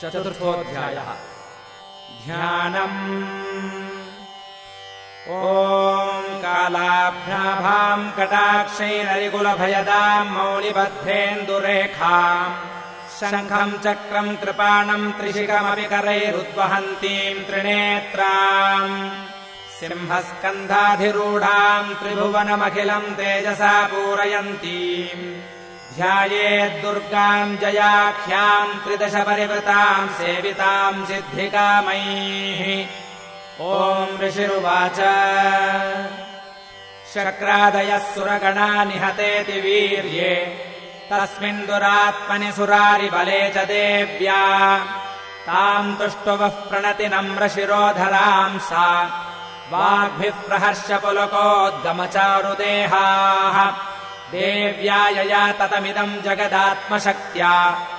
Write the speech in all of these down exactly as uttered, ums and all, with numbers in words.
चतुर्थोऽध्यायः। ध्यानम्। ॐ कालाभ्याभाम् कटाक्षैररिकुलभयदाम् मौलिबद्धेन्दुरेखाम् शङ्खम् चक्रम् कृपाणम् त्रिशिखमपि करैरुद्वहन्तीम् त्रिनेत्राम् सिंहस्कन्धाधिरूढाम् त्रिभुवनमखिलम् तेजसा पूरयन्तीम् ध्यायेद्दुर्गाम् जयाख्याम् त्रिदश परिवृताम् सेविताम् सिद्धिकामैः। ॐ ऋषिरुवाच शक्रादयः सुरगणा निहतेति वीर्ये तस्मिन् दुरात्मनि सुरारिबले च देव्या ताम् तुष्टुवः प्रणति नम्रशिरोधराम् सा वाग्भिः प्रहर्ष पुलकोद्गमचारुदेहाः देव्या यया ततमिदम् जगदात्मशक्त्या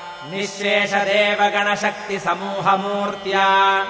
निःशेषदेवगणशक्तिसमूहमूर्त्या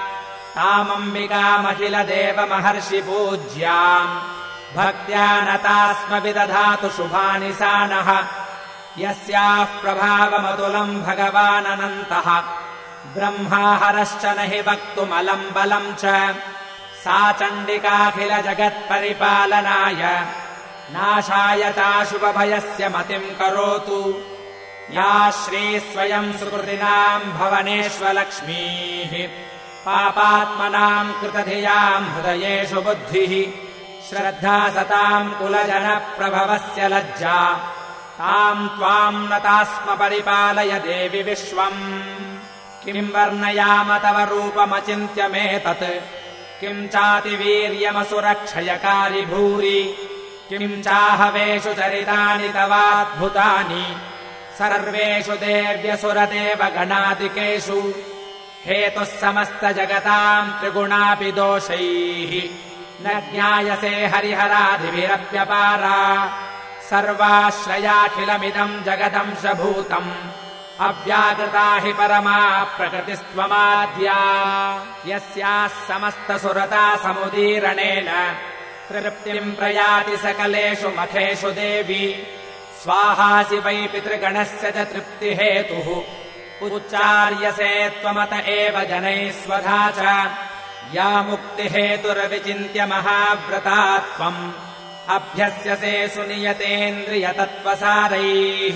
तामम्बिकामखिलदेवमहर्षिपूज्याम् भक्त्या नतास्म विदधातु शुभानि सा नः। यस्याः प्रभावमतुलम् भगवाननन्तः ब्रह्मा हरश्च न हि वक्तुमलम् बलम् च सा चण्डिकाखिलजगत्परिपालनाय नाशाय चाशुभभयस्य मतिम् करोतु। या श्री स्वयम् सुकृतिनाम् भवनेष्वलक्ष्मीः पापात्मनाम् कृतधियाम् हृदयेषु बुद्धिः श्रद्धा सताम् कुलजनप्रभवस्य लज्जा ताम् त्वाम् नतास्म परिपालय देवि विश्वम्। किम् वर्णयाम तव रूपमचिन्त्यमेतत् किम् चातिवीर्यमसुरक्षयकारि भूरि किम् चाहवेषु चरितानि तवाद्भुतानि सर्वेषु देव्यसुरदेवगणादिकेषु हेतुः समस्तजगताम् त्रिगुणापि दोषैः न ज्ञायसे हरिहरादिभिरप्यपारा सर्वाश्रयाखिलमिदम् जगदंशभूतम् अव्याकृता हि परमा प्रकृतिस्त्वमाद्या। यस्याः समस्तसुरता समुदीरणेन तृप्तिम् प्रयाति सकलेषु मखेषु देवी स्वाहासि वै पितृगणस्य च तृप्तिहेतुः उच्चार्यसे त्वमत एव जनैः स्वधा च या मुक्तिहेतुरविचिन्त्य महाव्रता त्वम् अभ्यस्यसे सुनियतेन्द्रियतत्त्वसारैः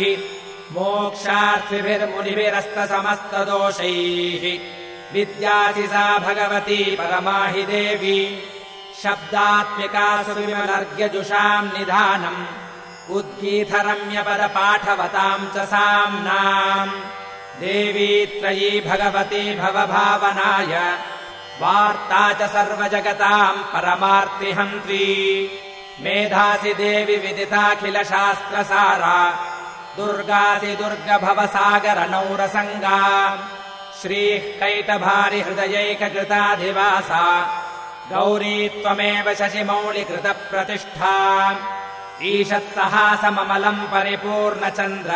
मोक्षार्थिभिर्मुनिभिरस्तसमस्तदोषैः विद्यासि सा भगवती परमा हि देवी शब्दात्मिका सुविमलर्घ्यजुषाम् निधानम् उद्गीतरम्यपदपाठवताम् च साम्नाम् देवी त्रयी भगवती भवभावनाय वार्ता च सर्वजगताम् परमार्तिहन्त्री मेधासि देवि विदिताखिलशास्त्रसारा दुर्गासि दुर्गभवसागरनौरसङ्गा श्रीः कैटभारिहृदयैककृताधिवासा गौरी त्वमेव शशिमौलिकृतप्रतिष्ठा ईषत्सहासममलम् परिपूर्णचन्द्र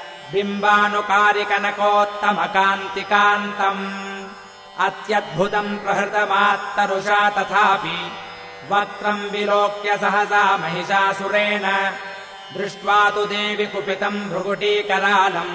बिम्बानुकारिकनकोत्तमकान्तिकान्तम् अत्यद्भुतम् प्रहृतमात्तरुषा तथापि वक्त्रम् विलोक्य सहसा महिषासुरेण दृष्ट्वा तु देवि कुपितम् भृगुटीकरालम्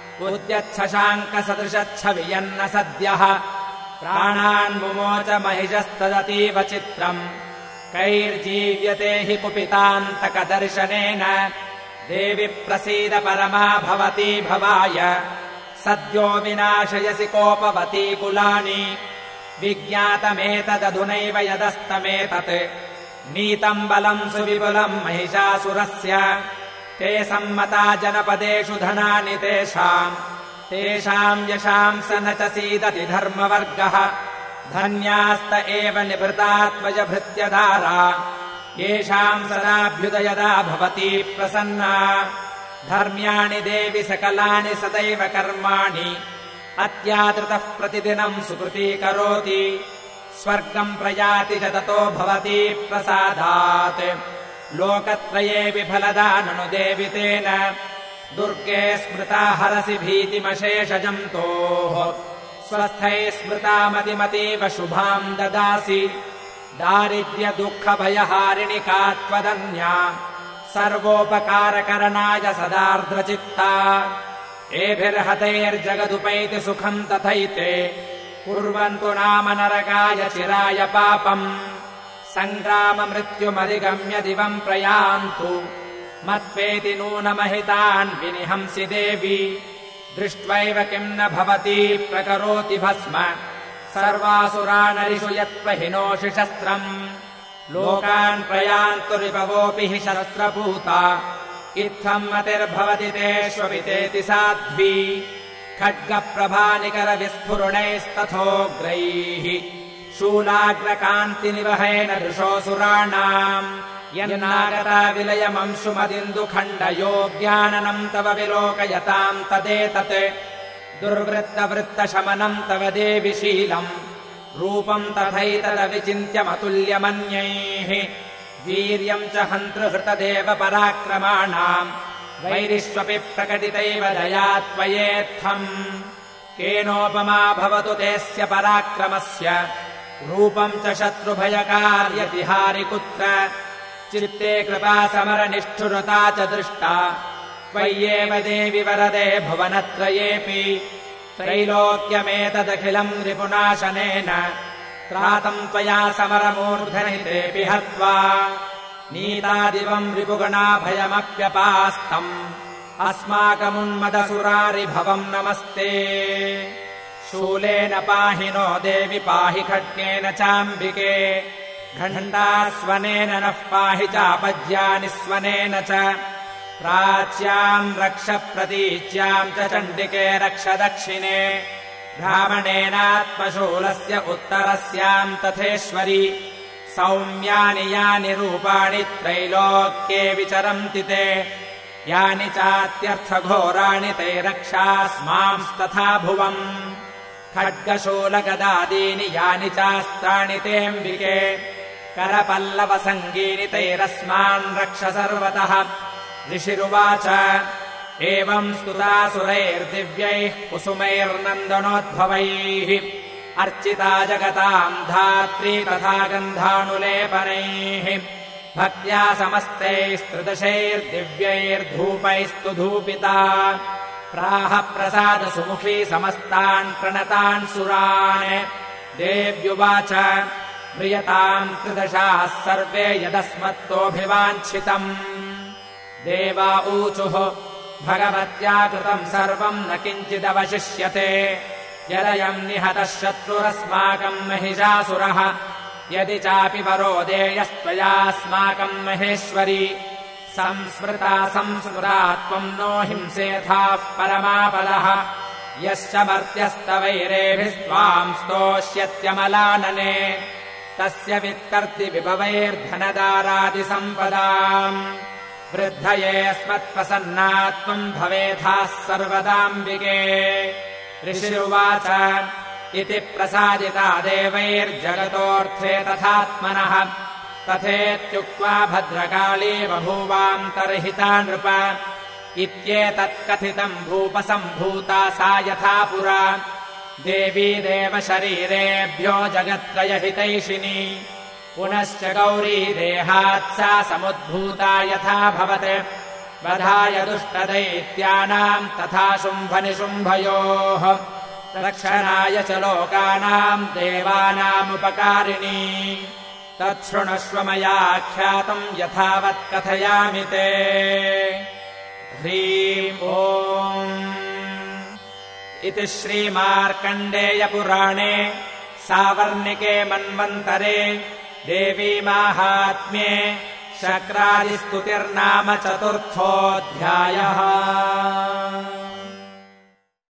उद्यच्छशाङ्कसदृशच्छवियन्न सद्यः प्राणान् मुमोच महिषस्तदतीव चित्रम् कैर्जीव्यते हि कुपितान्तकदर्शनेन देवि प्रसीद परमा भवती भवाय सद्यो विनाशयसि कोपवती कुलानि विज्ञातमेतदधुनैव यदस्तमेतत् नीतम् बलम् सुविपुलम् महिषासुरस्य ते सम्मता जनपदेषु धनानि तेषाम् तेषाम् यशाम् स न च सीदति धर्मवर्गः धन्यास्त एव निभृतात्मजभृत्यधारा येषाम् सदाभ्युदयदा भवती प्रसन्ना धर्म्याणि देवि सकलानि सदैव कर्माणि अत्यादृतः प्रतिदिनम् सुकृतीकरोति स्वर्गम् प्रयाति च ततो भवती प्रसादात् लोकत्रये विफलदा ननु देवि तेन दुर्गे स्मृता हरसि भीतिमशेषजन्तोः स्वस्थैः स्मृता मतिमतीव शुभाम् ददासि दारिद्र्यदुःखभयहारिणि का त्वदन्या सर्वोपकारकरणाय सदार्द्रचित्ता एभिर्हतैर्जगदुपैति सुखम् तथैते कुर्वन्तु नाम नरकाय चिराय पापम् सङ्ग्राममृत्युमधिगम्य दिवम् प्रयान्तु मत्वेति नूनमहितान् विनिहंसि देवी दृष्ट्वैव किम् न भवति प्रकरोति भस्म सर्वासुरानरिषु यत्त्वहिनोषि शस्त्रम् लोकान् प्रयान्तु रिपवोऽपि हि शस्त्रपूता इत्थम् मतिर्भवति तेष्वपितेति साध्वी खड्गप्रभानिकरविस्फुरणैस्तथोग्रैः शूलाग्रकान्तिनिवहेन दृशोऽसुराणाम् यन्नागता विलयमंशुमदिन्दुखण्डयोग्याननम् तव विलोकयताम् तदेतत् दुर्वृत्तवृत्तशमनम् तव देवि शीलम् रूपम् तथैतदविचिन्त्यमतुल्यमन्यैः वीर्यम् च हन्तृहृतदेव पराक्रमाणाम् वैरिष्वपि प्रकटितैव दया त्वयेत्थम् केनोपमा भवतु तेऽस्य पराक्रमस्य रूपम् च शत्रुभयकार्यतिहारि कुत्र चित्ते कृपा समरनिष्ठुरता च दृष्टा त्वय्येव देवि वरदे भुवनत्रयेऽपि त्रैलोक्यमेतदखिलम् रिपुनाशनेन त्रातम् त्वया समरमूर्धनितेऽपि हत्वा नीतादिवम् रिपुगणाभयमप्यपास्तम् अस्माकमुन्मदसुरारिभवम् नमस्ते शूलेन पाहि नो देवि पाहि खड्गेन चाम्बिके घण्टास्वनेन नः पाहि चापज्यानि स्वनेन च प्राच्याम् रक्ष प्रतीच्याम् च चण्डिके रक्ष दक्षिणे ब्राह्मणेनात्मशूलस्य उत्तरस्याम् तथेश्वरि सौम्यानि यानि रूपाणि त्रैलोक्ये विचरन्ति ते यानि चात्यर्थघोराणि ते रक्षास्मांस्तथा भुवम् खड्गशूलगदादीनि यानि चास्त्राणि तेऽम्बिके करपल्लवसङ्गीनि तैरस्मान् रक्ष सर्वतः ऋषिरुवाच एवम् स्तुतासुरैर्दिव्यैः कुसुमैर्नन्दनोद्भवैः अर्चिता जगताम् धात्री तथा गन्धानुलेपनैः भक्त्या समस्तैस्त्रिदशैर्दिव्यैर्धूपैस्तु धूपिता प्राह प्रसादसुमुखी समस्तान् प्रणतान् सुरान् देव्युवाच म्रियताम् त्रिदशाः सर्वे यदस्मत्तोऽभिवाञ्छितम् देवा ऊचुः भगवत्या कृतम् सर्वम् न किञ्चिदवशिष्यते यदयम् निहतः शत्रुरस्माकम् महिषासुरः यदि चापि वरो देयस्त्वयास्माकम् महेश्वरी संस्मृता संस्मृता त्वम् नो हिंसेथाः परमापदः यश्च मर्त्यस्तवैरेभिस्त्वाम् स्तोष्यत्यमलानने तस्य वित्तर्ति विभवैर्धनदारादिसम्पदाम् वृद्धये स्मत्प्रसन्ना त्वम् भवेथाः सर्वदाम्बिके ऋषिरुवाच इति प्रसादिता देवैर्जगतोऽर्थे तथात्मनः तथेत्युक्त्वा भद्रकाली बभूवान्तर्हिता नृप इत्येतत्कथितम् भूपसम्भूता सा यथा पुरा देवी देवशरीरेभ्यो जगत्त्रयहितैषिणी पुनश्च गौरी देहात् सा समुद्भूता यथा भवत् वधाय दुष्टदैत्यानाम् तथा शुम्भनिशुम्भयोः रक्षणाय च लोकानाम् देवानामुपकारिणी तच्छृणुष्व मया ख्यातम् यथावत् कथयामि ते ह्रीम् ओम् इति श्रीमार्कण्डेयपुराणे सावर्णिके मन्वन्तरे देवी माहात्म्ये शक्रादिस्तुतिर्नाम चतुर्थोऽध्यायः।